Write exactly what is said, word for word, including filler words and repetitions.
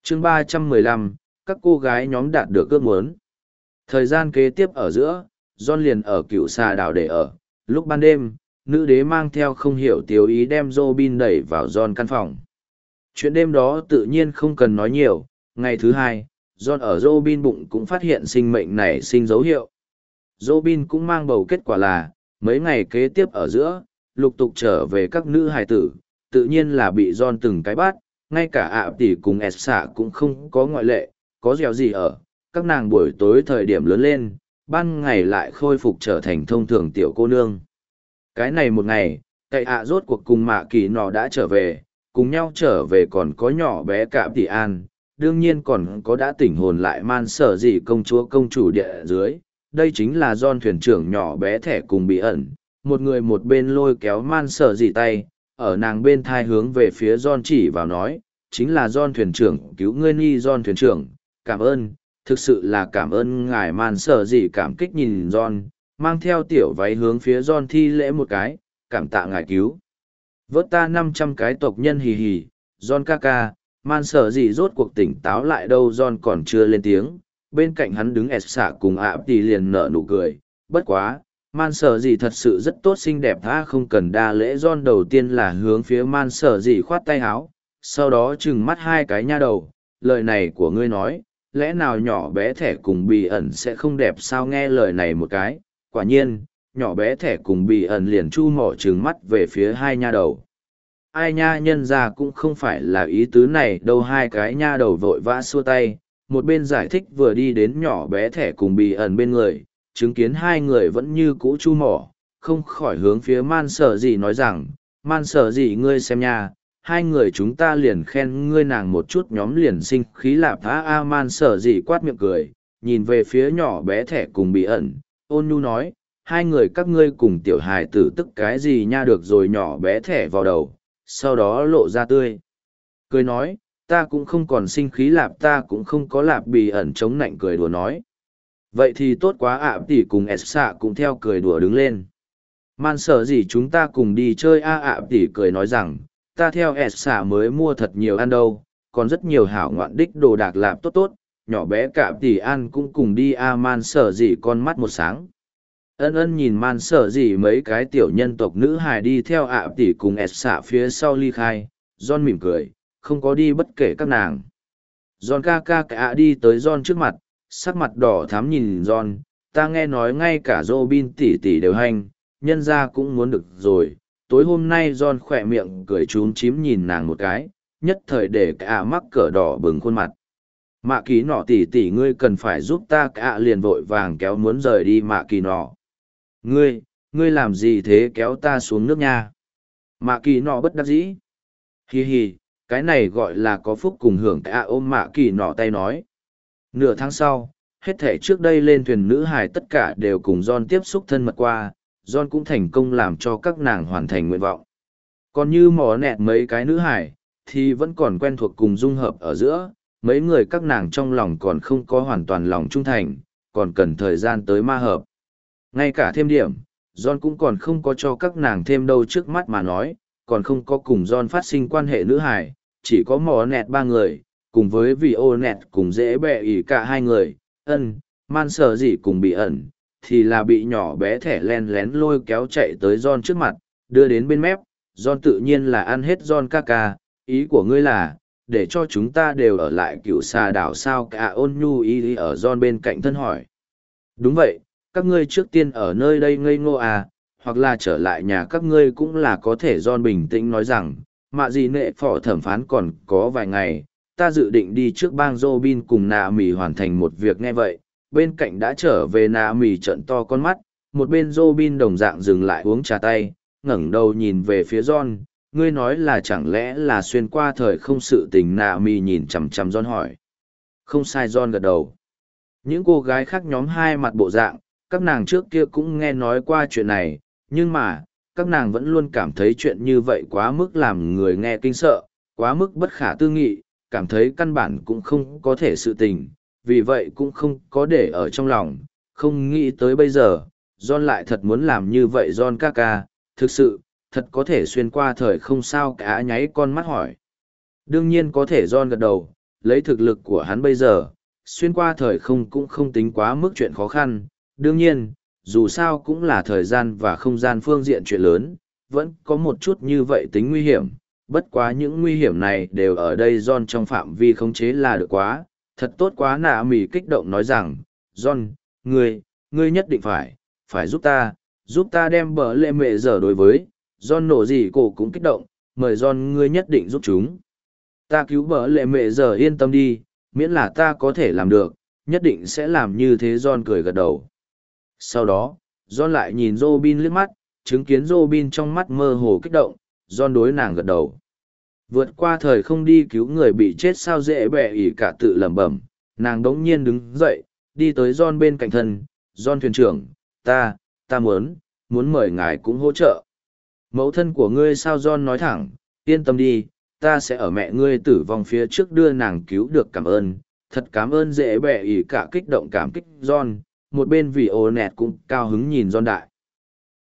chương ba trăm mười lăm, các cô gái nhóm đạt được ước muốn. Thời gian kế tiếp ở giữa, John liền ở cựu xà đảo để ở. Lúc ban đêm, nữ đế mang theo không hiểu tiếu ý đem Robin đẩy vào John căn phòng. Chuyện đêm đó tự nhiên không cần nói nhiều. Ngày thứ hai, John ở Robin bụng cũng phát hiện sinh mệnh nảy sinh dấu hiệu. Robin cũng mang bầu, kết quả là, mấy ngày kế tiếp ở giữa, lục tục trở về các nữ hài tử, tự nhiên là bị John từng cái bắt, ngay cả ạ tỷ cùng ẹt xạ cũng không có ngoại lệ, có dẻo gì ở, các nàng buổi tối thời điểm lớn lên, ban ngày lại khôi phục trở thành thông thường tiểu cô nương. Cái này một ngày, cậy ạ rốt cuộc cùng mạ kỳ nọ đã trở về, cùng nhau trở về còn có nhỏ bé cạm tỷ an, đương nhiên còn có đã tỉnh hồn lại man sở gì công chúa công chủ địa dưới. Đây chính là John thuyền trưởng nhỏ bé thẻ cùng bị ẩn, một người một bên lôi kéo man sở gì tay, ở nàng bên thai hướng về phía John chỉ vào nói, chính là John thuyền trưởng cứu ngươi ni John thuyền trưởng, cảm ơn, thực sự là cảm ơn ngài man sở gì cảm kích nhìn John, mang theo tiểu váy hướng phía John thi lễ một cái, cảm tạ ngài cứu. Vớt ta năm trăm cái tộc nhân hì hì, John ca ca, man sở gì rốt cuộc tỉnh táo lại đâu John còn chưa lên tiếng, bên cạnh hắn đứng ẹt xạ cùng ạ tỷ liền nở nụ cười, bất quá. Man sở gì thật sự rất tốt xinh đẹp tha không cần đa lễ. John đầu tiên là hướng phía man sở gì khoát tay háo, sau đó trừng mắt hai cái nha đầu, lời này của ngươi nói, lẽ nào nhỏ bé thẻ cùng bị ẩn sẽ không đẹp sao? Nghe lời này một cái, quả nhiên, nhỏ bé thẻ cùng bị ẩn liền chu mỏ trừng mắt về phía hai nha đầu. Ai nha, nhân ra cũng không phải là ý tứ này đâu. Hai cái nha đầu vội vã xua tay, một bên giải thích vừa đi đến nhỏ bé thẻ cùng bị ẩn bên người, chứng kiến hai người vẫn như cũ chu mỏ, không khỏi hướng phía man sở gì nói rằng, man sở gì ngươi xem nha, hai người chúng ta liền khen ngươi nàng một chút nhóm liền sinh khí lạp phá a. Man sở gì quát miệng cười, nhìn về phía nhỏ bé thẻ cùng bị ẩn, ôn nhu nói, hai người các ngươi cùng tiểu hài tử tức cái gì nha. Được rồi, nhỏ bé thẻ vào đầu, sau đó lộ ra tươi cười nói, ta cũng không còn sinh khí lạp, ta cũng không có lạp. Bị ẩn chống nạnh cười đùa nói, vậy thì tốt quá ạ. Tỷ cùng ẹt xạ cũng theo cười đùa đứng lên. Man sở gì chúng ta cùng đi chơi a. ạ tỷ cười nói rằng, ta theo ẹt xạ mới mua thật nhiều ăn đâu, còn rất nhiều hảo ngoạn đích đồ đạc lạp tốt tốt, nhỏ bé cả tỷ ăn cũng cùng đi a. Man sở gì con mắt một sáng. Ân ân nhìn man sở gì mấy cái tiểu nhân tộc nữ hài đi theo ạ tỷ cùng ẹt xạ phía sau ly khai, John mỉm cười, không có đi bất kể các nàng. John ca ca cả đi tới John trước mặt, sắc mặt đỏ thắm nhìn John, ta nghe nói ngay cả Robin tỷ tỷ đều hành, nhân ra cũng muốn được rồi. Tối hôm nay John khỏe miệng cười trúng chím nhìn nàng một cái, nhất thời để cả mắc cỡ đỏ bừng khuôn mặt. Mạ kỳ nọ tỷ tỷ ngươi cần phải giúp ta. Cả liền vội vàng kéo muốn rời đi mạ kỳ nọ. Ngươi, ngươi làm gì thế, kéo ta xuống nước nha. Mạ kỳ nọ bất đắc dĩ. Hi hi, cái này gọi là có phúc cùng hưởng. Cả ôm mạ kỳ nọ tay nói. Nửa tháng sau, hết thể trước đây lên thuyền nữ hài tất cả đều cùng John tiếp xúc thân mật qua, John cũng thành công làm cho các nàng hoàn thành nguyện vọng. Còn như mỏ nẹt mấy cái nữ hài, thì vẫn còn quen thuộc cùng dung hợp ở giữa, mấy người các nàng trong lòng còn không có hoàn toàn lòng trung thành, còn cần thời gian tới ma hợp. Ngay cả thêm điểm, John cũng còn không có cho các nàng thêm đâu, trước mắt mà nói, còn không có cùng John phát sinh quan hệ nữ hài, chỉ có mỏ nẹt ba người. Cùng với vì ô nẹt cùng dễ bẹ ỉ cả hai người, ân, man sở gì cùng bị ẩn, thì là bị nhỏ bé thẻ len lén lôi kéo chạy tới John trước mặt, đưa đến bên mép. John tự nhiên là ăn hết. John ca ca, ý của ngươi là, để cho chúng ta đều ở lại cựu xà đảo sao? Cả ôn nhu ý ở John bên cạnh thân hỏi. Đúng vậy, các ngươi trước tiên ở nơi đây ngây ngô à, hoặc là trở lại nhà các ngươi cũng là có thể. John bình tĩnh nói rằng, mạ gì nệ phỏ thẩm phán còn có vài ngày, ta dự định đi trước bang Robin cùng nạ mì hoàn thành một việc. Nghe vậy, bên cạnh đã trở về nạ mì trợn to con mắt, một bên Robin đồng dạng dừng lại uống trà tay, ngẩng đầu nhìn về phía John, ngươi nói là chẳng lẽ là xuyên qua thời không sự tình? Nạ mì nhìn chằm chằm John hỏi. Không sai. John gật đầu. Những cô gái khác nhóm hai mặt bộ dạng, các nàng trước kia cũng nghe nói qua chuyện này, nhưng mà, các nàng vẫn luôn cảm thấy chuyện như vậy quá mức làm người nghe kinh sợ, quá mức bất khả tư nghị, cảm thấy căn bản cũng không có thể sự tình, vì vậy cũng không có để ở trong lòng, không nghĩ tới bây giờ, John lại thật muốn làm như vậy. John ca ca, thực sự, thật có thể xuyên qua thời không sao? Cả nháy con mắt hỏi. Đương nhiên có thể. John gật đầu, lấy thực lực của hắn bây giờ, xuyên qua thời không cũng không tính quá mức chuyện khó khăn. Đương nhiên, dù sao cũng là thời gian và không gian phương diện chuyện lớn, vẫn có một chút như vậy tính nguy hiểm. Bất quá những nguy hiểm này đều ở đây John trong phạm vi khống chế là được quá. Thật tốt quá. Nạ mỉ kích động nói rằng, John, ngươi, ngươi nhất định phải, phải giúp ta, giúp ta đem bờ lệ mẹ giờ đối với. John nổ gì cổ cũng kích động, mời John ngươi nhất định giúp chúng. Ta cứu bờ lệ mẹ giờ yên tâm đi, miễn là ta có thể làm được, nhất định sẽ làm như thế. John cười gật đầu. Sau đó, John lại nhìn Robin liếc mắt, chứng kiến Robin trong mắt mơ hồ kích động, John đối nàng gật đầu. Vượt qua thời không đi cứu người bị chết sao dễ bẹ ỉ cả tự lẩm bẩm, nàng đống nhiên đứng dậy, đi tới John bên cạnh thân. John thuyền trưởng, ta, ta muốn, muốn mời ngài cũng hỗ trợ. Mẫu thân của ngươi sao? John nói thẳng, yên tâm đi, ta sẽ ở mẹ ngươi tử vong phía trước đưa nàng cứu được. Cảm ơn, thật cảm ơn. Dễ bẹ ỉ cả kích động cảm kích John, một bên vì ô nẹt cũng cao hứng nhìn John đại.